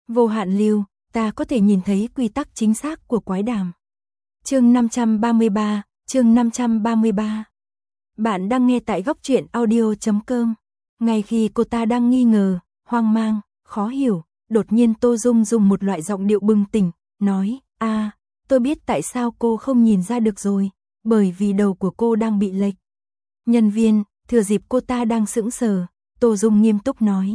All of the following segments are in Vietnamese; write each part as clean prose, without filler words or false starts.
Vô hạn lưu, ta có thể nhìn thấy quy tắc chính xác của quái đàm. Chương 533, chương 533. Bạn đang nghe tại góc truyện audio.com. Ngay khi cô ta đang nghi ngờ, hoang mang, khó hiểu, đột nhiên Tô Dung dùng một loại giọng điệu bừng tỉnh, nói, tôi biết tại sao cô không nhìn ra được rồi, bởi vì đầu của cô đang bị lệch. Nhân viên, thừa dịp cô ta đang sững sờ, Tô Dung nghiêm túc nói.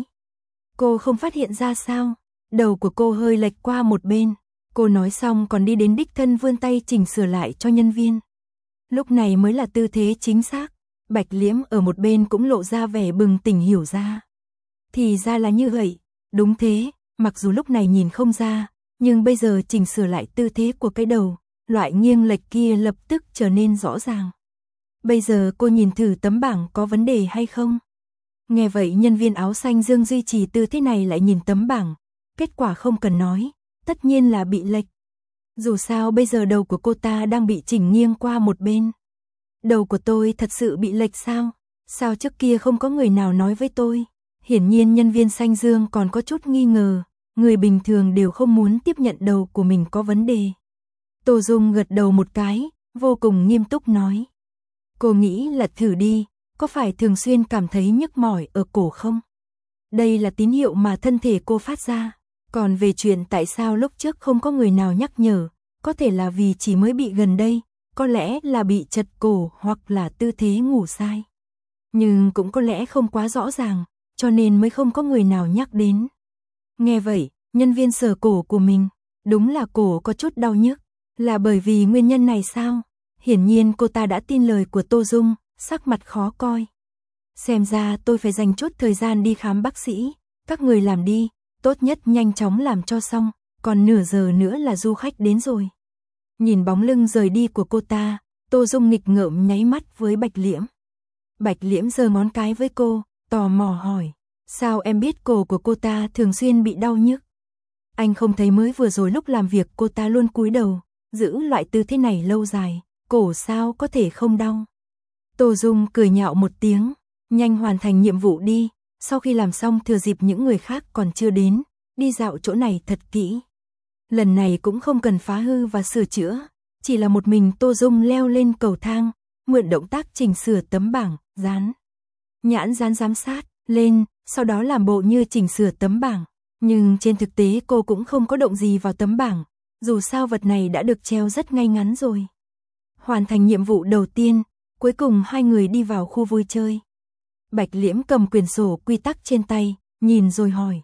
Cô không phát hiện ra sao, đầu của cô hơi lệch qua một bên. Cô nói xong còn đi đến đích thân vươn tay chỉnh sửa lại cho nhân viên. Lúc này mới là tư thế chính xác. Bạch Liễm ở một bên cũng lộ ra vẻ bừng tỉnh hiểu ra. Thì ra là như vậy, đúng thế, mặc dù lúc này nhìn không ra, nhưng bây giờ chỉnh sửa lại tư thế của cái đầu, loại nghiêng lệch kia lập tức trở nên rõ ràng. Bây giờ cô nhìn thử tấm bảng có vấn đề hay không? Nghe vậy nhân viên áo xanh Dương duy trì tư thế này lại nhìn tấm bảng, kết quả không cần nói, tất nhiên là bị lệch. Dù sao bây giờ đầu của cô ta đang bị chỉnh nghiêng qua một bên. Đầu của tôi thật sự bị lệch sao? Sao trước kia không có người nào nói với tôi? Hiển nhiên nhân viên xanh Dương còn có chút nghi ngờ, người bình thường đều không muốn tiếp nhận đầu của mình có vấn đề. Tô Dung gật đầu một cái, vô cùng nghiêm túc nói. Cô nghĩ là thử đi, có phải thường xuyên cảm thấy nhức mỏi ở cổ không? Đây là tín hiệu mà thân thể cô phát ra. Còn về chuyện tại sao lúc trước không có người nào nhắc nhở, có thể là vì chỉ mới bị gần đây, có lẽ là bị chật cổ hoặc là tư thế ngủ sai. Nhưng cũng có lẽ không quá rõ ràng, cho nên mới không có người nào nhắc đến. Nghe vậy, nhân viên sờ cổ của mình, đúng là cổ có chút đau nhức, là bởi vì nguyên nhân này sao? Hiển nhiên cô ta đã tin lời của Tô Dung, sắc mặt khó coi. Xem ra tôi phải dành chút thời gian đi khám bác sĩ, các người làm đi, tốt nhất nhanh chóng làm cho xong, còn nửa giờ nữa là du khách đến rồi. Nhìn bóng lưng rời đi của cô ta, Tô Dung nghịch ngợm nháy mắt với Bạch Liễm. Bạch Liễm giơ ngón cái với cô, tò mò hỏi, sao em biết cổ của cô ta thường xuyên bị đau nhức? Anh không thấy mới vừa rồi lúc làm việc cô ta luôn cúi đầu, giữ loại tư thế này lâu dài, cổ sao có thể không đau? Tô Dung cười nhạo một tiếng, nhanh hoàn thành nhiệm vụ đi, sau khi làm xong thừa dịp những người khác còn chưa đến, đi dạo chỗ này thật kỹ. Lần này cũng không cần phá hư và sửa chữa, chỉ là một mình Tô Dung leo lên cầu thang, mượn động tác chỉnh sửa tấm bảng, dán nhãn dán giám sát lên, sau đó làm bộ như chỉnh sửa tấm bảng. Nhưng trên thực tế cô cũng không có động gì vào tấm bảng, dù sao vật này đã được treo rất ngay ngắn rồi. Hoàn thành nhiệm vụ đầu tiên, cuối cùng hai người đi vào khu vui chơi. Bạch Liễm cầm quyển sổ quy tắc trên tay, nhìn rồi hỏi.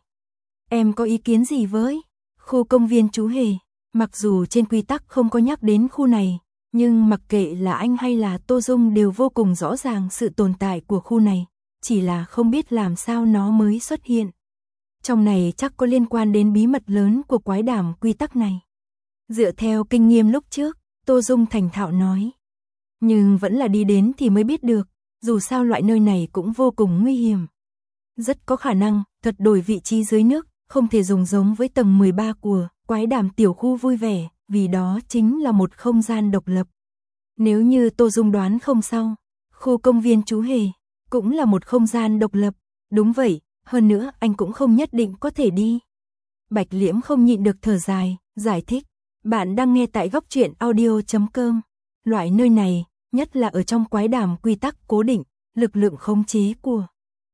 Em có ý kiến gì với khu công viên Chú Hề? Mặc dù trên quy tắc không có nhắc đến khu này, nhưng mặc kệ là anh hay là Tô Dung đều vô cùng rõ ràng sự tồn tại của khu này, chỉ là không biết làm sao nó mới xuất hiện. Trong này chắc có liên quan đến bí mật lớn của quái đàm quy tắc này. Dựa theo kinh nghiệm lúc trước, Tô Dung thành thạo nói. Nhưng vẫn là đi đến thì mới biết được, dù sao loại nơi này cũng vô cùng nguy hiểm. Rất có khả năng, thật đổi vị trí dưới nước, không thể dùng giống với tầng 13 của quái đàm tiểu khu vui vẻ, vì đó chính là một không gian độc lập. Nếu như Tô Dung đoán không sao, khu công viên Chú Hề cũng là một không gian độc lập, đúng vậy, hơn nữa anh cũng không nhất định có thể đi. Bạch Liễm không nhịn được thở dài, giải thích, bạn đang nghe tại góc truyện audio.com. Loại nơi này, nhất là ở trong quái đàm quy tắc cố định, lực lượng khống chế của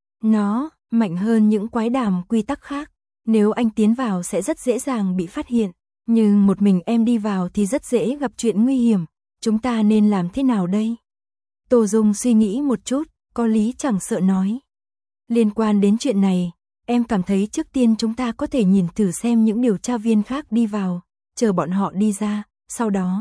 nó mạnh hơn những quái đàm quy tắc khác. Nếu anh tiến vào sẽ rất dễ dàng bị phát hiện, nhưng một mình em đi vào thì rất dễ gặp chuyện nguy hiểm. Chúng ta nên làm thế nào đây? Tô Dung suy nghĩ một chút, có lý chẳng sợ nói. Liên quan đến chuyện này, em cảm thấy trước tiên chúng ta có thể nhìn thử xem những điều tra viên khác đi vào, chờ bọn họ đi ra, sau đó.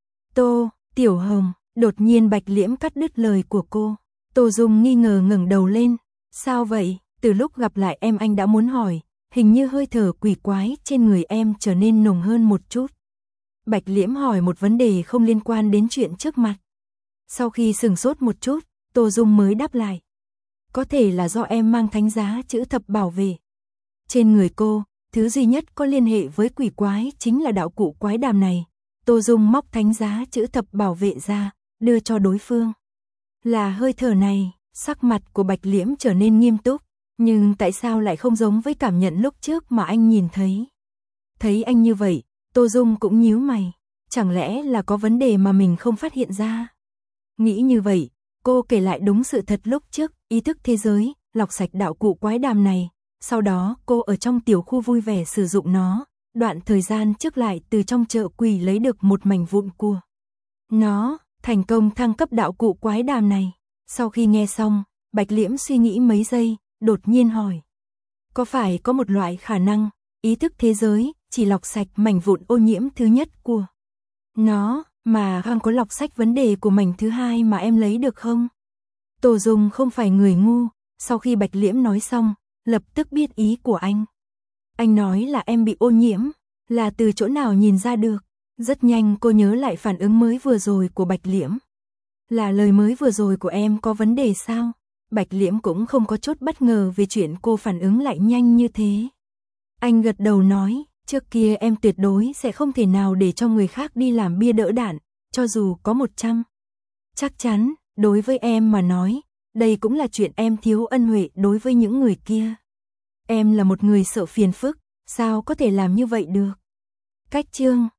Tiểu Hồng, đột nhiên Bạch Liễm cắt đứt lời của cô. Tô Dung nghi ngờ ngẩng đầu lên. Sao vậy? Từ lúc gặp lại em anh đã muốn hỏi, hình như hơi thở quỷ quái trên người em trở nên nồng hơn một chút. Bạch Liễm hỏi một vấn đề không liên quan đến chuyện trước mặt. Sau khi sửng sốt một chút, Tô Dung mới đáp lại. Có thể là do em mang thánh giá chữ thập bảo vệ. Trên người cô, thứ duy nhất có liên hệ với quỷ quái chính là đạo cụ quái đàm này. Tô Dung móc thánh giá chữ thập bảo vệ ra, đưa cho đối phương. Là hơi thở này, sắc mặt của Bạch Liễm trở nên nghiêm túc, nhưng tại sao lại không giống với cảm nhận lúc trước mà anh nhìn thấy? Thấy anh như vậy, Tô Dung cũng nhíu mày. Chẳng lẽ là có vấn đề mà mình không phát hiện ra? Nghĩ như vậy, cô kể lại đúng sự thật lúc trước, ý thức thế giới, lọc sạch đạo cụ quái đàm này. Sau đó, cô ở trong tiểu khu vui vẻ sử dụng nó. Đoạn thời gian trước lại từ trong chợ quỷ lấy được một mảnh vụn của nó, thành công thăng cấp đạo cụ quái đàm này. Sau khi nghe xong, Bạch Liễm suy nghĩ mấy giây, đột nhiên hỏi. Có phải có một loại khả năng, ý thức thế giới, chỉ lọc sạch mảnh vụn ô nhiễm thứ nhất của nó, mà không có lọc sạch vấn đề của mảnh thứ hai mà em lấy được không? Tô Dung không phải người ngu, sau khi Bạch Liễm nói xong, lập tức biết ý của anh. Anh nói là em bị ô nhiễm, là từ chỗ nào nhìn ra được? Rất nhanh cô nhớ lại phản ứng mới vừa rồi của Bạch Liễm. Là lời mới vừa rồi của em có vấn đề sao? Bạch Liễm cũng không có chút bất ngờ về chuyện cô phản ứng lại nhanh như thế. Anh gật đầu nói, trước kia em tuyệt đối sẽ không thể nào để cho người khác đi làm bia đỡ đạn, cho dù có 100. Chắc chắn, đối với em mà nói, đây cũng là chuyện em thiếu ân huệ đối với những người kia. Em là một người sợ phiền phức, sao có thể làm như vậy được? Cách chương